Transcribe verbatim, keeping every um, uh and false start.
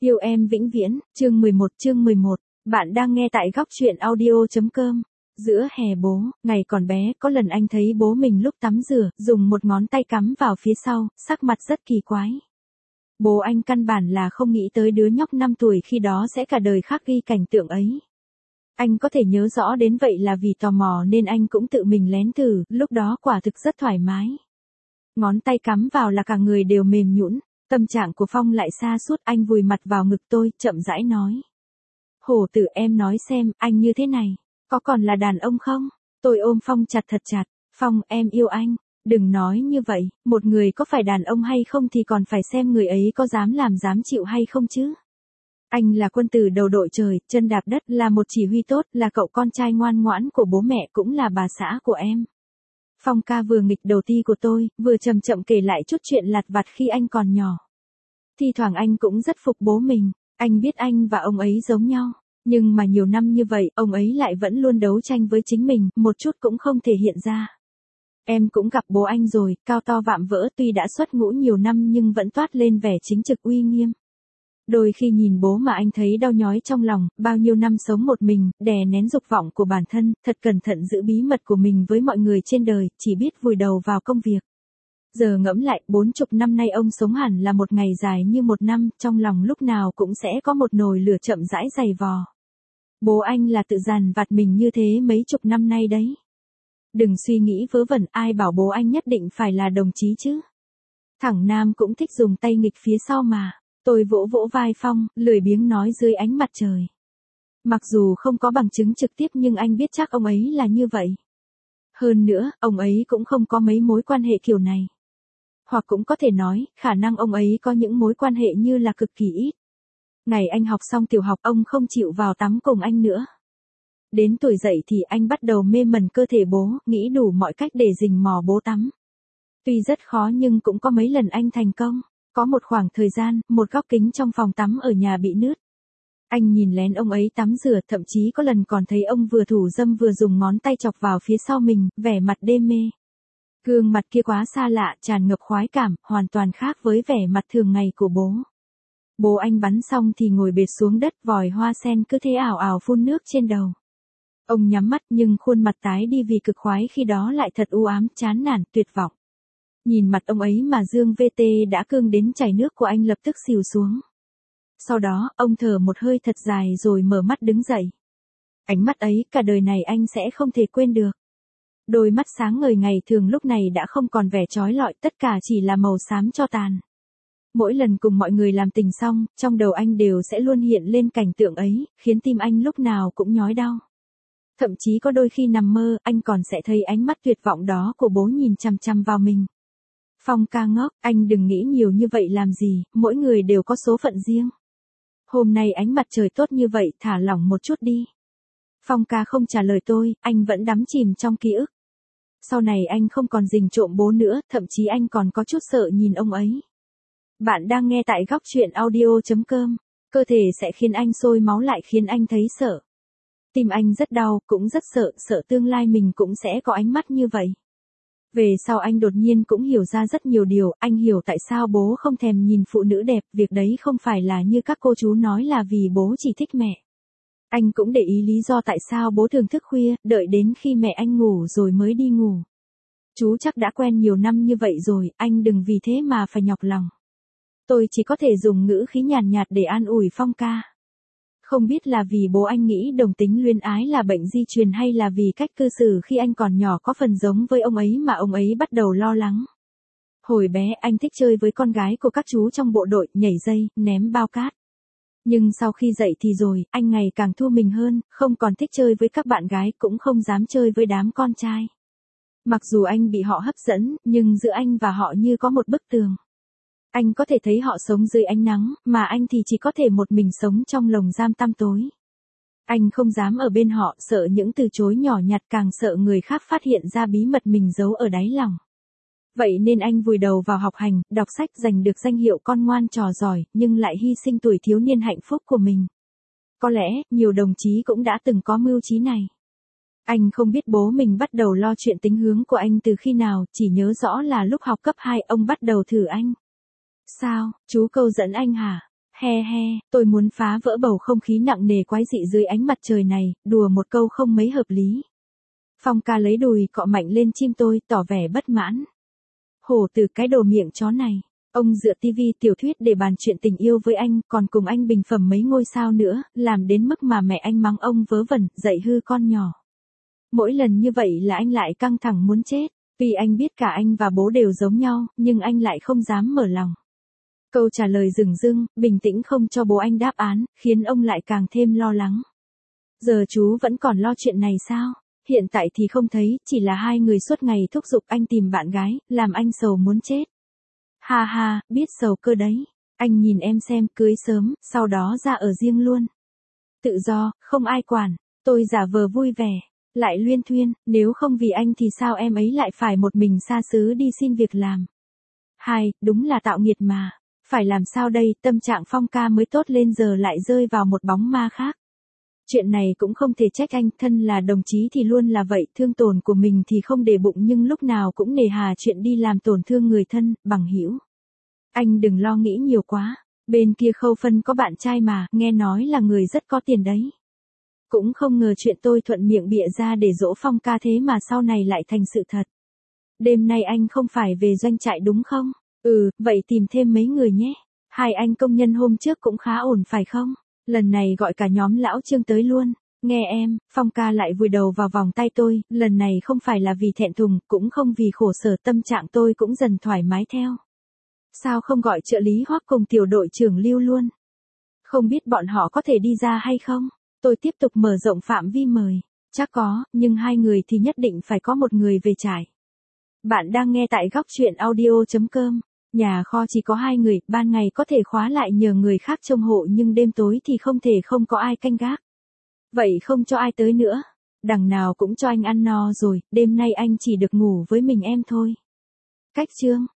Yêu em vĩnh viễn, chương mười một, chương mười một. Bạn đang nghe tại góc truyện audio.com. Giữa hè bố, ngày còn bé, có lần anh thấy bố mình lúc tắm rửa, dùng một ngón tay cắm vào phía sau, sắc mặt rất kỳ quái. Bố anh căn bản là không nghĩ tới đứa nhóc năm tuổi khi đó sẽ cả đời khắc ghi cảnh tượng ấy. Anh có thể nhớ rõ đến vậy là vì tò mò nên anh cũng tự mình lén thử, lúc đó quả thực rất thoải mái. Ngón tay cắm vào là cả người đều mềm nhũn. Tâm trạng của Phong lại xa sút, anh vùi mặt vào ngực tôi, chậm rãi nói. Hổ tử, em nói xem, anh như thế này, có còn là đàn ông không? Tôi ôm Phong chặt thật chặt. Phong, em yêu anh. Đừng nói như vậy, một người có phải đàn ông hay không thì còn phải xem người ấy có dám làm dám chịu hay không chứ. Anh là quân tử đầu đội trời, chân đạp đất, là một chỉ huy tốt, là cậu con trai ngoan ngoãn của bố mẹ, cũng là bà xã của em. Phong ca vừa nghịch đầu ti của tôi, vừa chậm chậm kể lại chút chuyện lặt vặt khi anh còn nhỏ. Thi thoảng anh cũng rất phục bố mình, anh biết anh và ông ấy giống nhau, nhưng mà nhiều năm như vậy, ông ấy lại vẫn luôn đấu tranh với chính mình, một chút cũng không thể hiện ra. Em cũng gặp bố anh rồi, cao to vạm vỡ, tuy đã xuất ngũ nhiều năm nhưng vẫn toát lên vẻ chính trực uy nghiêm. Đôi khi nhìn bố mà anh thấy đau nhói trong lòng, bao nhiêu năm sống một mình, đè nén dục vọng của bản thân, thật cẩn thận giữ bí mật của mình với mọi người trên đời, chỉ biết vùi đầu vào công việc. Giờ ngẫm lại, bốn chục năm nay ông sống hẳn là một ngày dài như một năm, trong lòng lúc nào cũng sẽ có một nồi lửa chậm rãi dày vò. Bố anh là tự dằn vặt mình như thế mấy chục năm nay đấy. Đừng suy nghĩ vớ vẩn, ai bảo bố anh nhất định phải là đồng chí chứ. Thằng Nam cũng thích dùng tay nghịch phía sau mà. Tôi vỗ vỗ vai Phong, lười biếng nói dưới ánh mặt trời. Mặc dù không có bằng chứng trực tiếp nhưng anh biết chắc ông ấy là như vậy. Hơn nữa, ông ấy cũng không có mấy mối quan hệ kiểu này. Hoặc cũng có thể nói, khả năng ông ấy có những mối quan hệ như là cực kỳ ít. Ngày anh học xong tiểu học, ông không chịu vào tắm cùng anh nữa. Đến tuổi dậy thì anh bắt đầu mê mẩn cơ thể bố, nghĩ đủ mọi cách để rình mò bố tắm. Tuy rất khó nhưng cũng có mấy lần anh thành công. Có một khoảng thời gian, một góc kính trong phòng tắm ở nhà bị nứt. Anh nhìn lén ông ấy tắm rửa, thậm chí có lần còn thấy ông vừa thủ dâm vừa dùng ngón tay chọc vào phía sau mình, vẻ mặt đê mê. Gương mặt kia quá xa lạ, tràn ngập khoái cảm, hoàn toàn khác với vẻ mặt thường ngày của bố. Bố anh bắn xong thì ngồi bệt xuống đất, vòi hoa sen cứ thế ảo ảo phun nước trên đầu. Ông nhắm mắt nhưng khuôn mặt tái đi vì cực khoái khi đó lại thật u ám, chán nản, tuyệt vọng. Nhìn mặt ông ấy mà Dương vê tê đã cương đến chảy nước của anh lập tức xìu xuống. Sau đó, ông thở một hơi thật dài rồi mở mắt đứng dậy. Ánh mắt ấy, cả đời này anh sẽ không thể quên được. Đôi mắt sáng ngời ngày thường lúc này đã không còn vẻ trói lọi, tất cả chỉ là màu xám cho tàn. Mỗi lần cùng mọi người làm tình xong, trong đầu anh đều sẽ luôn hiện lên cảnh tượng ấy, khiến tim anh lúc nào cũng nhói đau. Thậm chí có đôi khi nằm mơ, anh còn sẽ thấy ánh mắt tuyệt vọng đó của bố nhìn chằm chằm vào mình. Phong ca ngốc, anh đừng nghĩ nhiều như vậy làm gì, mỗi người đều có số phận riêng. Hôm nay ánh mặt trời tốt như vậy, thả lỏng một chút đi. Phong ca không trả lời tôi, anh vẫn đắm chìm trong ký ức. Sau này anh không còn rình trộm bố nữa, thậm chí anh còn có chút sợ nhìn ông ấy. Bạn đang nghe tại góc truyện audio.com, cơ thể sẽ khiến anh sôi máu lại khiến anh thấy sợ. Tim anh rất đau, cũng rất sợ, sợ tương lai mình cũng sẽ có ánh mắt như vậy. Về sau anh đột nhiên cũng hiểu ra rất nhiều điều, anh hiểu tại sao bố không thèm nhìn phụ nữ đẹp, việc đấy không phải là như các cô chú nói là vì bố chỉ thích mẹ. Anh cũng để ý lý do tại sao bố thường thức khuya, đợi đến khi mẹ anh ngủ rồi mới đi ngủ. Chú chắc đã quen nhiều năm như vậy rồi, anh đừng vì thế mà phải nhọc lòng. Tôi chỉ có thể dùng ngữ khí nhàn nhạt để an ủi Phong ca. Không biết là vì bố anh nghĩ đồng tính luyến ái là bệnh di truyền hay là vì cách cư xử khi anh còn nhỏ có phần giống với ông ấy mà ông ấy bắt đầu lo lắng. Hồi bé anh thích chơi với con gái của các chú trong bộ đội, nhảy dây, ném bao cát. Nhưng sau khi dậy thì rồi, anh ngày càng thu mình hơn, không còn thích chơi với các bạn gái, cũng không dám chơi với đám con trai. Mặc dù anh bị họ hấp dẫn, nhưng giữa anh và họ như có một bức tường. Anh có thể thấy họ sống dưới ánh nắng, mà anh thì chỉ có thể một mình sống trong lồng giam tăm tối. Anh không dám ở bên họ, sợ những từ chối nhỏ nhặt, càng sợ người khác phát hiện ra bí mật mình giấu ở đáy lòng. Vậy nên anh vùi đầu vào học hành, đọc sách, giành được danh hiệu con ngoan trò giỏi, nhưng lại hy sinh tuổi thiếu niên hạnh phúc của mình. Có lẽ, nhiều đồng chí cũng đã từng có mưu trí này. Anh không biết bố mình bắt đầu lo chuyện tính hướng của anh từ khi nào, chỉ nhớ rõ là lúc học cấp hai ông bắt đầu thử anh. Sao, chú câu dẫn anh hả? He he, tôi muốn phá vỡ bầu không khí nặng nề quái dị dưới ánh mặt trời này, đùa một câu không mấy hợp lý. Phong ca lấy đùi cọ mạnh lên chim tôi, tỏ vẻ bất mãn. Hổ từ cái đồ miệng chó này, ông dựa tivi tiểu thuyết để bàn chuyện tình yêu với anh, còn cùng anh bình phẩm mấy ngôi sao nữa, làm đến mức mà mẹ anh mắng ông vớ vẩn, dạy hư con nhỏ. Mỗi lần như vậy là anh lại căng thẳng muốn chết, vì anh biết cả anh và bố đều giống nhau, nhưng anh lại không dám mở lòng. Câu trả lời dửng dưng, bình tĩnh không cho bố anh đáp án, khiến ông lại càng thêm lo lắng. Giờ chú vẫn còn lo chuyện này sao? Hiện tại thì không thấy, chỉ là hai người suốt ngày thúc giục anh tìm bạn gái, làm anh sầu muốn chết. Ha ha, biết sầu cơ đấy. Anh nhìn em xem, cưới sớm, sau đó ra ở riêng luôn. Tự do, không ai quản, tôi giả vờ vui vẻ, lại luyên thuyên, nếu không vì anh thì sao em ấy lại phải một mình xa xứ đi xin việc làm. Hai, đúng là tạo nghiệt mà. Phải làm sao đây, tâm trạng Phong ca mới tốt lên giờ lại rơi vào một bóng ma khác. Chuyện này cũng không thể trách anh, thân là đồng chí thì luôn là vậy, thương tổn của mình thì không để bụng nhưng lúc nào cũng nề hà chuyện đi làm tổn thương người thân, bằng hữu. Anh đừng lo nghĩ nhiều quá, bên kia Khâu Phân có bạn trai mà, nghe nói là người rất có tiền đấy. Cũng không ngờ chuyện tôi thuận miệng bịa ra để dỗ Phong ca thế mà sau này lại thành sự thật. Đêm nay anh không phải về doanh trại đúng không? Ừ, vậy tìm thêm mấy người nhé. Hai anh công nhân hôm trước cũng khá ổn phải không? Lần này gọi cả nhóm lão Trương tới luôn. Nghe em, Phong ca lại vùi đầu vào vòng tay tôi, lần này không phải là vì thẹn thùng, cũng không vì khổ sở, tâm trạng tôi cũng dần thoải mái theo. Sao không gọi trợ lý Hoắc cùng tiểu đội trưởng Lưu luôn? Không biết bọn họ có thể đi ra hay không? Tôi tiếp tục mở rộng phạm vi mời. Chắc có, nhưng hai người thì nhất định phải có một người về trại. Bạn đang nghe tại góc truyện audio chấm com. Nhà kho chỉ có hai người, ban ngày có thể khóa lại nhờ người khác trông hộ nhưng đêm tối thì không thể không có ai canh gác. Vậy không cho ai tới nữa. Đằng nào cũng cho anh ăn no rồi, đêm nay anh chỉ được ngủ với mình em thôi. Cách chương.